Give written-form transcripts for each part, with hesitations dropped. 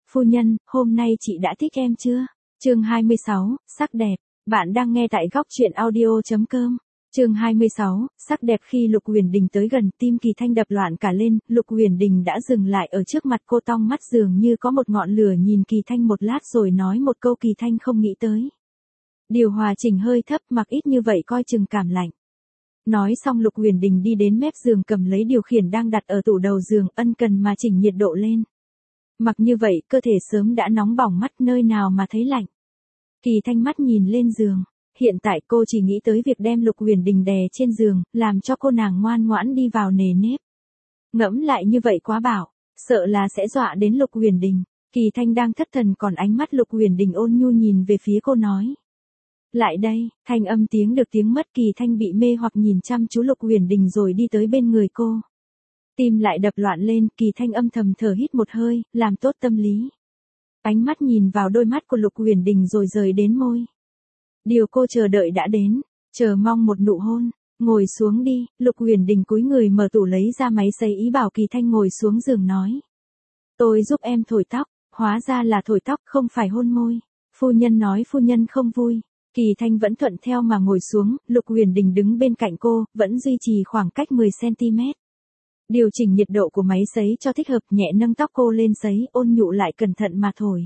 Phu nhân, hôm nay chị đã thích em chưa? Chương 26, sắc đẹp. Bạn đang nghe tại góc truyện audio.com. Chương 26, sắc đẹp. Khi Lục Huyền Đình tới gần, tim Kỳ Thanh đập loạn cả lên, Lục Huyền Đình đã dừng lại ở trước mặt cô, tong mắt dường như có một ngọn lửa nhìn Kỳ Thanh một lát rồi nói một câu Kỳ Thanh không nghĩ tới. Điều hòa chỉnh hơi thấp, mặc ít như vậy coi chừng cảm lạnh. Nói xong Lục Huyền Đình đi đến mép giường cầm lấy điều khiển đang đặt ở tủ đầu giường, ân cần mà chỉnh nhiệt độ lên. Mặc như vậy, cơ thể sớm đã nóng bỏng, mắt nơi nào mà thấy lạnh. Kỳ Thanh mắt nhìn lên giường. Hiện tại cô chỉ nghĩ tới việc đem Lục Huyền Đình đè trên giường, làm cho cô nàng ngoan ngoãn đi vào nề nếp. Ngẫm lại như vậy quá bảo, sợ là sẽ dọa đến Lục Huyền Đình. Kỳ Thanh đang thất thần, còn ánh mắt Lục Huyền Đình ôn nhu nhìn về phía cô nói. Lại đây, thanh âm tiếng được tiếng mất. Kỳ Thanh bị mê hoặc nhìn chăm chú Lục Huyền Đình rồi đi tới bên người cô. Tim lại đập loạn lên, Kỳ Thanh âm thầm thở hít một hơi, làm tốt tâm lý. Ánh mắt nhìn vào đôi mắt của Lục Huyền Đình rồi rời đến môi. Điều cô chờ đợi đã đến, chờ mong một nụ hôn. Ngồi xuống đi. Lục Huyền Đình cúi người mở tủ lấy ra máy sấy, ý bảo Kỳ Thanh ngồi xuống giường nói. Tôi giúp em thổi tóc. Hóa ra là thổi tóc, không phải hôn môi. Phu nhân nói phu nhân không vui. Kỳ Thanh vẫn thuận theo mà ngồi xuống, Lục Huyền Đình đứng bên cạnh cô, vẫn duy trì khoảng cách 10cm. Điều chỉnh nhiệt độ của máy sấy cho thích hợp, nhẹ nâng tóc cô lên sấy, ôn nhu lại cẩn thận mà thổi.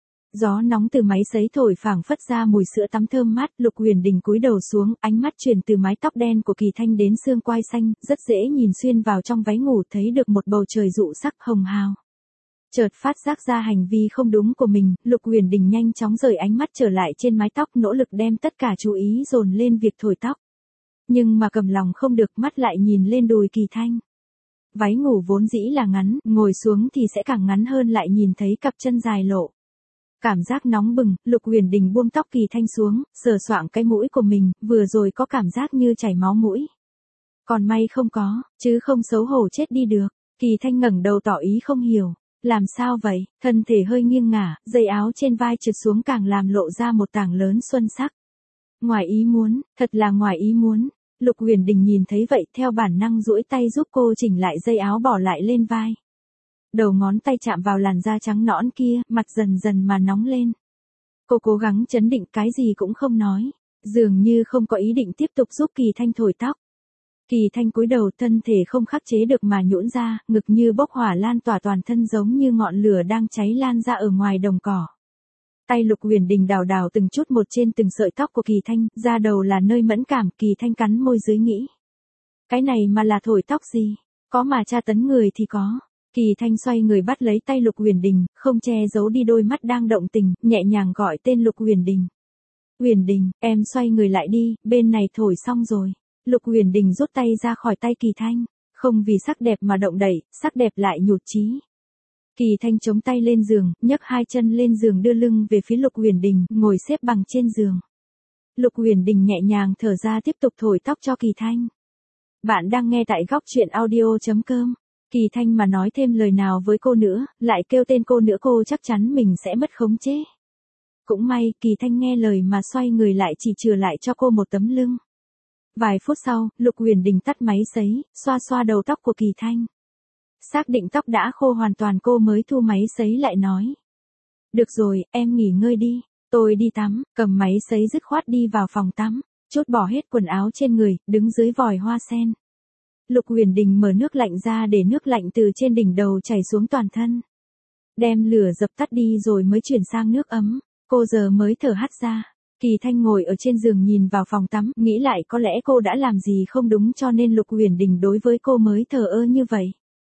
Gió nóng từ máy sấy thổi phảng phất ra mùi sữa tắm thơm mát. Lục Huyền Đình cúi đầu xuống, ánh mắt truyền từ mái tóc đen của Kỳ Thanh đến xương quai xanh, rất dễ nhìn xuyên vào trong váy ngủ, thấy được một bầu trời dụ sắc hồng hào. Chợt phát giác ra hành vi không đúng của mình, Lục Huyền Đình nhanh chóng rời ánh mắt trở lại trên mái tóc, nỗ lực đem tất cả chú ý dồn lên việc thổi tóc. Nhưng mà cầm lòng không được, mắt lại nhìn lên đùi Kỳ Thanh. Váy ngủ vốn dĩ là ngắn, ngồi xuống thì sẽ càng ngắn hơn, lại nhìn thấy cặp chân dài lộ. Cảm giác nóng bừng, Lục Huyền Đình buông tóc Kỳ Thanh xuống, sờ soạng cái mũi của mình, vừa rồi có cảm giác như chảy máu mũi. Còn may không có, chứ không xấu hổ chết đi được. Kỳ Thanh ngẩng đầu tỏ ý không hiểu. Làm sao vậy? Thân thể hơi nghiêng ngả, dây áo trên vai trượt xuống càng làm lộ ra một tảng lớn xuân sắc. Ngoài ý muốn, thật là ngoài ý muốn. Lục Huyền Đình nhìn thấy vậy, theo bản năng duỗi tay giúp cô chỉnh lại dây áo bỏ lại lên vai. Đầu ngón tay chạm vào làn da trắng nõn kia, mặt dần dần mà nóng lên. Cô cố gắng trấn định, cái gì cũng không nói, dường như không có ý định tiếp tục giúp Kỳ Thanh thổi tóc. Kỳ Thanh cúi đầu, thân thể không khắc chế được mà nhũn ra, ngực như bốc hỏa lan tỏa toàn thân, giống như ngọn lửa đang cháy lan ra ở ngoài đồng cỏ. Tay Lục Huyền Đình đào đào từng chút một trên từng sợi tóc của Kỳ Thanh, da đầu là nơi mẫn cảm. Kỳ Thanh cắn môi dưới nghĩ. Cái này mà là thổi tóc gì? Có mà tra tấn người thì có. Kỳ Thanh xoay người bắt lấy tay Lục Huyền Đình, không che giấu đi đôi mắt đang động tình, nhẹ nhàng gọi tên Lục Huyền Đình. Huyền Đình, em xoay người lại đi, bên này thổi xong rồi. Lục Huyền Đình rút tay ra khỏi tay Kỳ Thanh, không vì sắc đẹp mà động đậy, sắc đẹp lại nhụt chí. Kỳ Thanh chống tay lên giường, nhấc hai chân lên giường, đưa lưng về phía Lục Huyền Đình, ngồi xếp bằng trên giường. Lục Huyền Đình nhẹ nhàng thở ra, tiếp tục thổi tóc cho Kỳ Thanh. Bạn đang nghe tại góc truyện audio.com. Kỳ Thanh mà nói thêm lời nào với cô nữa, lại kêu tên cô nữa, cô chắc chắn mình sẽ mất khống chế. Cũng may, Kỳ Thanh nghe lời mà xoay người lại, chỉ chừa lại cho cô một tấm lưng. Vài phút sau, Lục Huyền Đình tắt máy sấy, xoa xoa đầu tóc của Kỳ Thanh. Xác định tóc đã khô hoàn toàn, cô mới thu máy sấy lại nói. Được rồi, em nghỉ ngơi đi, tôi đi tắm. Cầm máy sấy dứt khoát đi vào phòng tắm, chốt bỏ hết quần áo trên người, đứng dưới vòi hoa sen. Lục Huyền Đình mở nước lạnh ra để nước lạnh từ trên đỉnh đầu chảy xuống toàn thân. Đem lửa dập tắt đi rồi mới chuyển sang nước ấm, cô giờ mới thở hắt ra. Kỳ Thanh ngồi ở trên giường nhìn vào phòng tắm, nghĩ lại có lẽ cô đã làm gì không đúng cho nên Lục Huyền Đình đối với cô mới thờ ơ như vậy.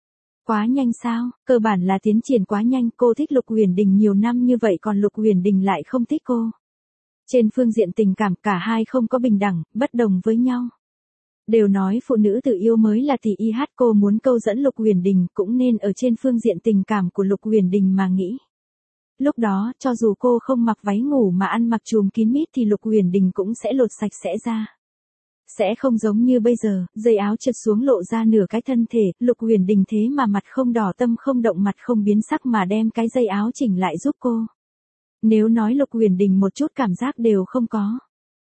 Quá nhanh sao? Cơ bản là tiến triển quá nhanh, cô thích Lục Huyền Đình nhiều năm như vậy còn Lục Huyền Đình lại không thích cô. Trên phương diện tình cảm cả hai không có bình đẳng, bất đồng với nhau. Đều nói phụ nữ tự yêu mới là tỷ y hát, cô muốn câu dẫn Lục Huyền Đình cũng nên ở trên phương diện tình cảm của Lục Huyền Đình mà nghĩ. Lúc đó, cho dù cô không mặc váy ngủ mà ăn mặc trùm kín mít thì Lục Huyền Đình cũng sẽ lột sạch sẽ ra. Sẽ không giống như bây giờ, dây áo trượt xuống lộ ra nửa cái thân thể, Lục Huyền Đình thế mà mặt không đỏ, tâm không động, mặt không biến sắc mà đem cái dây áo chỉnh lại giúp cô. Nếu nói Lục Huyền Đình một chút cảm giác đều không có.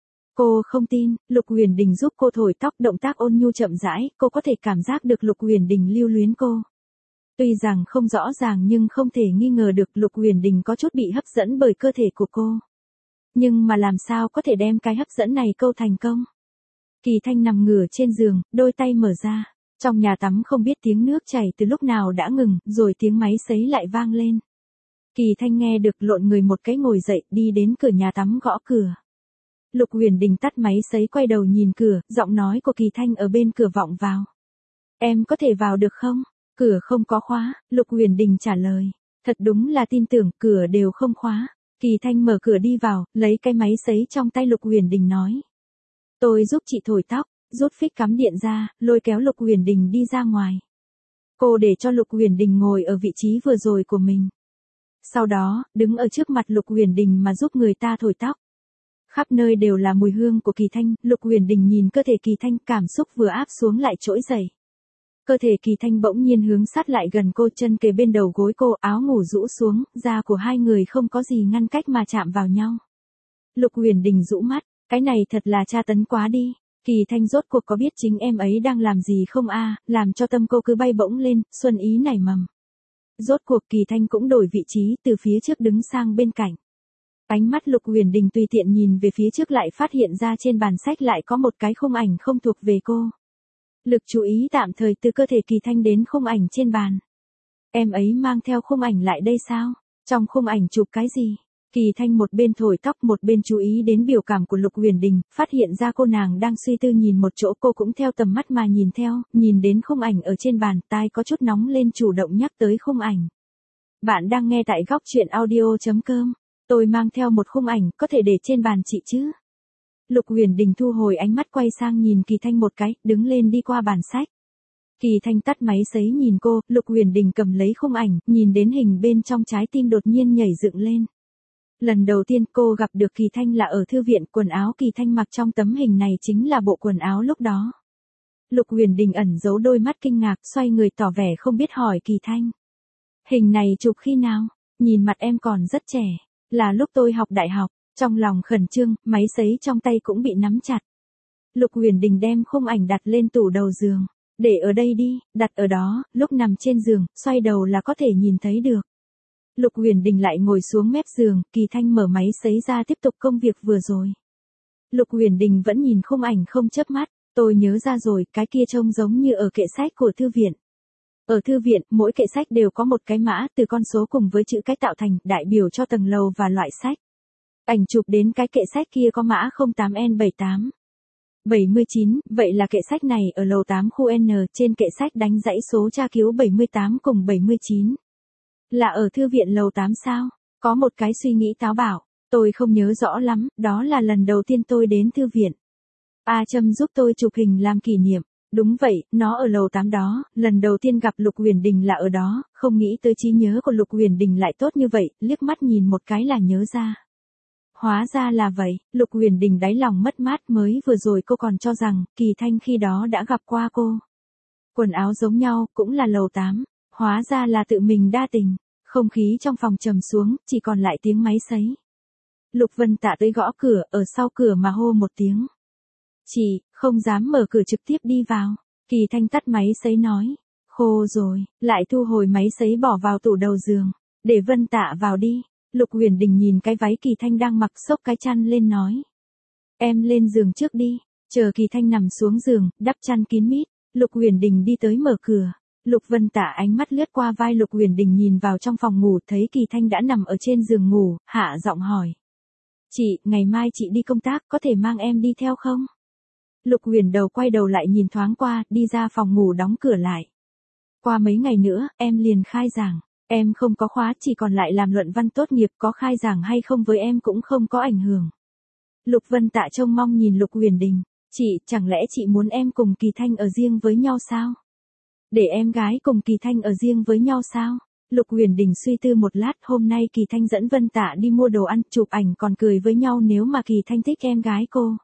Cô không tin, Lục Huyền Đình giúp cô thổi tóc, động tác ôn nhu chậm rãi, cô có thể cảm giác được Lục Huyền Đình lưu luyến cô. Tuy rằng không rõ ràng nhưng không thể nghi ngờ được Lục Huyền Đình có chút bị hấp dẫn bởi cơ thể của cô. Nhưng mà làm sao có thể đem cái hấp dẫn này câu thành công? Kỳ Thanh nằm ngửa trên giường, đôi tay mở ra. Trong nhà tắm không biết tiếng nước chảy từ lúc nào đã ngừng, rồi tiếng máy sấy lại vang lên. Kỳ Thanh nghe được lộn người một cái ngồi dậy, đi đến cửa nhà tắm gõ cửa. Lục Huyền Đình tắt máy sấy quay đầu nhìn cửa, giọng nói của Kỳ Thanh ở bên cửa vọng vào. Em có thể vào được không? Cửa không có khóa, Lục Huyền Đình trả lời. Thật đúng là tin tưởng, cửa đều không khóa. Kỳ Thanh mở cửa đi vào, lấy cái máy sấy trong tay Lục Huyền Đình nói. Tôi giúp chị thổi tóc, rút phích cắm điện ra, lôi kéo Lục Huyền Đình đi ra ngoài. Cô để cho Lục Huyền Đình ngồi ở vị trí vừa rồi của mình. Sau đó, đứng ở trước mặt Lục Huyền Đình mà giúp người ta thổi tóc. Khắp nơi đều là mùi hương của Kỳ Thanh, Lục Huyền Đình nhìn cơ thể Kỳ Thanh, cảm xúc vừa áp xuống lại trỗi dậy. Cơ thể Kỳ Thanh bỗng nhiên hướng sát lại gần cô, chân kề bên đầu gối cô, áo ngủ rũ xuống, da của hai người không có gì ngăn cách mà chạm vào nhau. Lục Huyền Đình rũ mắt, cái này thật là tra tấn quá đi. Kỳ Thanh rốt cuộc có biết chính em ấy đang làm gì không a? Làm cho tâm cô cứ bay bổng lên, xuân ý nảy mầm. Rốt cuộc Kỳ Thanh cũng đổi vị trí, từ phía trước đứng sang bên cạnh. Ánh mắt Lục Huyền Đình tùy tiện nhìn về phía trước lại phát hiện ra trên bàn sách lại có một cái khung ảnh không thuộc về cô. Lực chú ý tạm thời từ cơ thể Kỳ Thanh đến khung ảnh trên bàn. Em ấy mang theo khung ảnh lại đây sao? Trong khung ảnh chụp cái gì? Kỳ Thanh một bên thổi tóc một bên chú ý đến biểu cảm của Lục Huyền Đình, phát hiện ra cô nàng đang suy tư nhìn một chỗ, cô cũng theo tầm mắt mà nhìn theo, nhìn đến khung ảnh ở trên bàn, tai có chút nóng lên chủ động nhắc tới khung ảnh. Bạn đang nghe tại góc truyện audio.com. Tôi mang theo một khung ảnh, có thể để trên bàn chị chứ? Lục Huyền Đình thu hồi ánh mắt quay sang nhìn Kỳ Thanh một cái, đứng lên đi qua bàn sách. Kỳ Thanh tắt máy sấy nhìn cô, Lục Huyền Đình cầm lấy khung ảnh, nhìn đến hình bên trong trái tim đột nhiên nhảy dựng lên. Lần đầu tiên cô gặp được Kỳ Thanh là ở thư viện, quần áo Kỳ Thanh mặc trong tấm hình này chính là bộ quần áo lúc đó. Lục Huyền Đình ẩn giấu đôi mắt kinh ngạc, xoay người tỏ vẻ không biết hỏi Kỳ Thanh. Hình này chụp khi nào? Nhìn mặt em còn rất trẻ, là lúc tôi học đại học. Trong lòng khẩn trương, máy sấy trong tay cũng bị nắm chặt. Lục Huyền Đình đem khung ảnh đặt lên tủ đầu giường. Để ở đây đi, đặt ở đó, lúc nằm trên giường, xoay đầu là có thể nhìn thấy được. Lục Huyền Đình lại ngồi xuống mép giường, Kỳ Thanh mở máy sấy ra tiếp tục công việc vừa rồi. Lục Huyền Đình vẫn nhìn khung ảnh không chớp mắt, tôi nhớ ra rồi, cái kia trông giống như ở kệ sách của thư viện. Ở thư viện, mỗi kệ sách đều có một cái mã từ con số cùng với chữ cái tạo thành, đại biểu cho tầng lầu và loại sách. Ảnh chụp đến cái kệ sách kia có mã 08N78. 79, vậy là kệ sách này ở lầu 8 khu N, trên kệ sách đánh dãy số tra cứu 78 cùng 79. Là ở thư viện lầu 8 sao? Có một cái suy nghĩ táo bạo, tôi không nhớ rõ lắm, đó là lần đầu tiên tôi đến thư viện. A Trâm giúp tôi chụp hình làm kỷ niệm. Đúng vậy, nó ở lầu 8 đó, lần đầu tiên gặp Lục Huyền Đình là ở đó, không nghĩ tới trí nhớ của Lục Huyền Đình lại tốt như vậy, liếc mắt nhìn một cái là nhớ ra. Hóa ra là vậy, Lục Huyền Đình đáy lòng mất mát, mới vừa rồi cô còn cho rằng, Kỳ Thanh khi đó đã gặp qua cô. Quần áo giống nhau, cũng là lầu 8, hóa ra là tự mình đa tình, không khí trong phòng trầm xuống, chỉ còn lại tiếng máy sấy. Lục Vân Tạ tới gõ cửa, ở sau cửa mà hô một tiếng. Chị, không dám mở cửa trực tiếp đi vào. Kỳ Thanh tắt máy sấy nói. Khô rồi, lại thu hồi máy sấy bỏ vào tủ đầu giường. Để Vân Tạ vào đi. Lục Huyền Đình nhìn cái váy Kỳ Thanh đang mặc xốc cái chăn lên nói. Em lên giường trước đi. Chờ Kỳ Thanh nằm xuống giường, đắp chăn kín mít. Lục Huyền Đình đi tới mở cửa. Lục Vân Tạ ánh mắt lướt qua vai Lục Huyền Đình nhìn vào trong phòng ngủ, thấy Kỳ Thanh đã nằm ở trên giường ngủ, hạ giọng hỏi. Chị, ngày mai chị đi công tác, có thể mang em đi theo không? Lục Huyền đầu quay đầu lại nhìn thoáng qua, đi ra phòng ngủ đóng cửa lại. Qua mấy ngày nữa, em liền khai giảng. Em không có khóa, chỉ còn lại làm luận văn tốt nghiệp, có khai giảng hay không với em cũng không có ảnh hưởng. Lục Vân Tạ trông mong nhìn Lục Huyền Đình. Chị, chẳng lẽ chị muốn em cùng Kỳ Thanh ở riêng với nhau sao? Để em gái cùng Kỳ Thanh ở riêng với nhau sao? Lục Huyền Đình suy tư một lát, hôm nay Kỳ Thanh dẫn Vân Tạ đi mua đồ ăn, chụp ảnh còn cười với nhau nếu mà Kỳ Thanh thích em gái cô.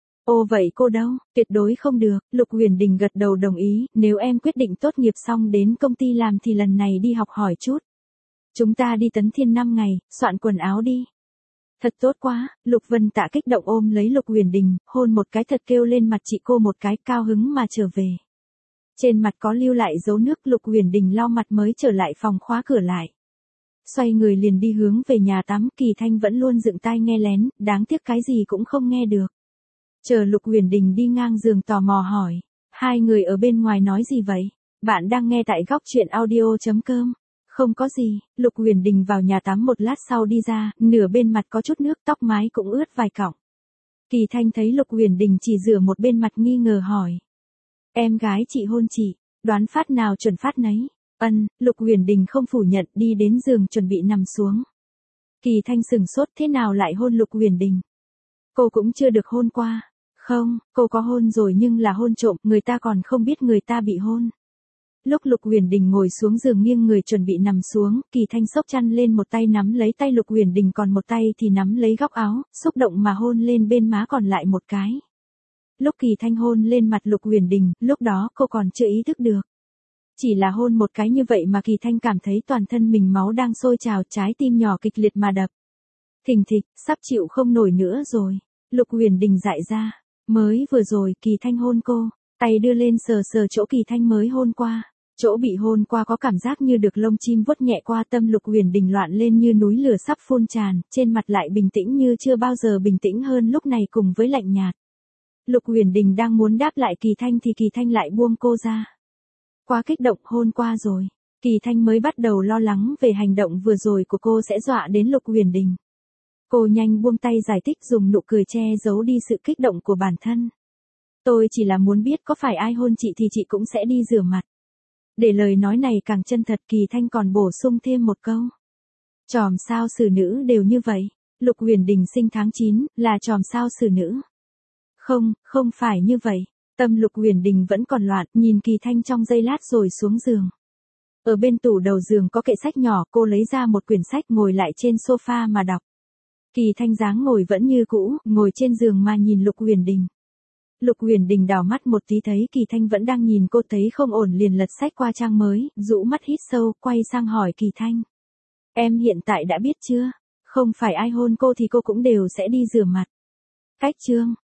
Ồ vậy cô đâu, tuyệt đối không được, Lục Huyền Đình gật đầu đồng ý, nếu em quyết định tốt nghiệp xong đến công ty làm thì lần này đi học hỏi chút. Chúng ta đi Tấn Thiên 5 ngày, soạn quần áo đi. Thật tốt quá, Lục Vân Tạ kích động ôm lấy Lục Huyền Đình, hôn một cái thật kêu lên mặt chị cô một cái, cao hứng mà trở về. Trên mặt có lưu lại dấu nước, Lục Huyền Đình lau mặt mới trở lại phòng khóa cửa lại. Xoay người liền đi hướng về nhà tắm, Kỳ Thanh vẫn luôn dựng tai nghe lén, đáng tiếc cái gì cũng không nghe được. Chờ Lục Huyền Đình đi ngang giường tò mò hỏi, hai người ở bên ngoài nói gì vậy? Bạn đang nghe tại góc truyện audio.com. Không có gì, Lục Huyền Đình vào nhà tắm một lát sau đi ra, nửa bên mặt có chút nước, tóc mái cũng ướt vài cọng. Kỳ Thanh thấy Lục Huyền Đình chỉ rửa một bên mặt nghi ngờ hỏi. Em gái chị hôn chị, đoán phát nào chuẩn phát nấy. Lục Huyền Đình không phủ nhận, đi đến giường chuẩn bị nằm xuống. Kỳ Thanh sửng sốt, thế nào lại hôn Lục Huyền Đình? Cô cũng chưa được hôn qua. Không, cô có hôn rồi nhưng là hôn trộm, người ta còn không biết người ta bị hôn. Lúc Lục Huyền Đình ngồi xuống giường nghiêng người chuẩn bị nằm xuống, Kỳ Thanh xốc chăn lên, một tay nắm lấy tay Lục Huyền Đình, còn một tay thì nắm lấy góc áo, xúc động mà hôn lên bên má còn lại một cái. Lúc Kỳ Thanh hôn lên mặt Lục Huyền Đình, lúc đó cô còn chưa ý thức được. Chỉ là hôn một cái như vậy mà Kỳ Thanh cảm thấy toàn thân mình máu đang sôi trào, trái tim nhỏ kịch liệt mà đập. Thình thịch, sắp chịu không nổi nữa rồi. Lục Huyền Đình dại ra. Mới vừa rồi Kỳ Thanh hôn cô, tay đưa lên sờ sờ chỗ Kỳ Thanh mới hôn qua. Chỗ bị hôn qua có cảm giác như được lông chim vuốt nhẹ qua, tâm Lục Huyền Đình loạn lên như núi lửa sắp phun tràn, trên mặt lại bình tĩnh như chưa bao giờ bình tĩnh hơn lúc này, cùng với lạnh nhạt. Lục Huyền Đình đang muốn đáp lại Kỳ Thanh thì Kỳ Thanh lại buông cô ra. Quá kích động, hôn qua rồi. Kỳ Thanh mới bắt đầu lo lắng về hành động vừa rồi của cô sẽ dọa đến Lục Huyền Đình. Cô nhanh buông tay giải thích, dùng nụ cười che giấu đi sự kích động của bản thân. Tôi chỉ là muốn biết có phải ai hôn chị thì chị cũng sẽ đi rửa mặt. Để lời nói này càng chân thật, Kỳ Thanh còn bổ sung thêm một câu. Chòm sao xử nữ đều như vậy. Lục Huyền Đình sinh tháng 9, là chòm sao xử nữ. Không phải như vậy. Tâm Lục Huyền Đình vẫn còn loạn, nhìn Kỳ Thanh trong giây lát rồi xuống giường. Ở bên tủ đầu giường có kệ sách nhỏ, cô lấy ra một quyển sách, ngồi lại trên sofa mà đọc. Kỳ Thanh dáng ngồi vẫn như cũ, ngồi trên giường mà nhìn Lục Huyền Đình. Lục Huyền Đình đảo mắt một tí thấy Kỳ Thanh vẫn đang nhìn cô, thấy không ổn liền lật sách qua trang mới, rũ mắt hít sâu, quay sang hỏi Kỳ Thanh. Em hiện tại đã biết chưa? Không phải ai hôn cô thì cô cũng đều sẽ đi rửa mặt. Cách chương.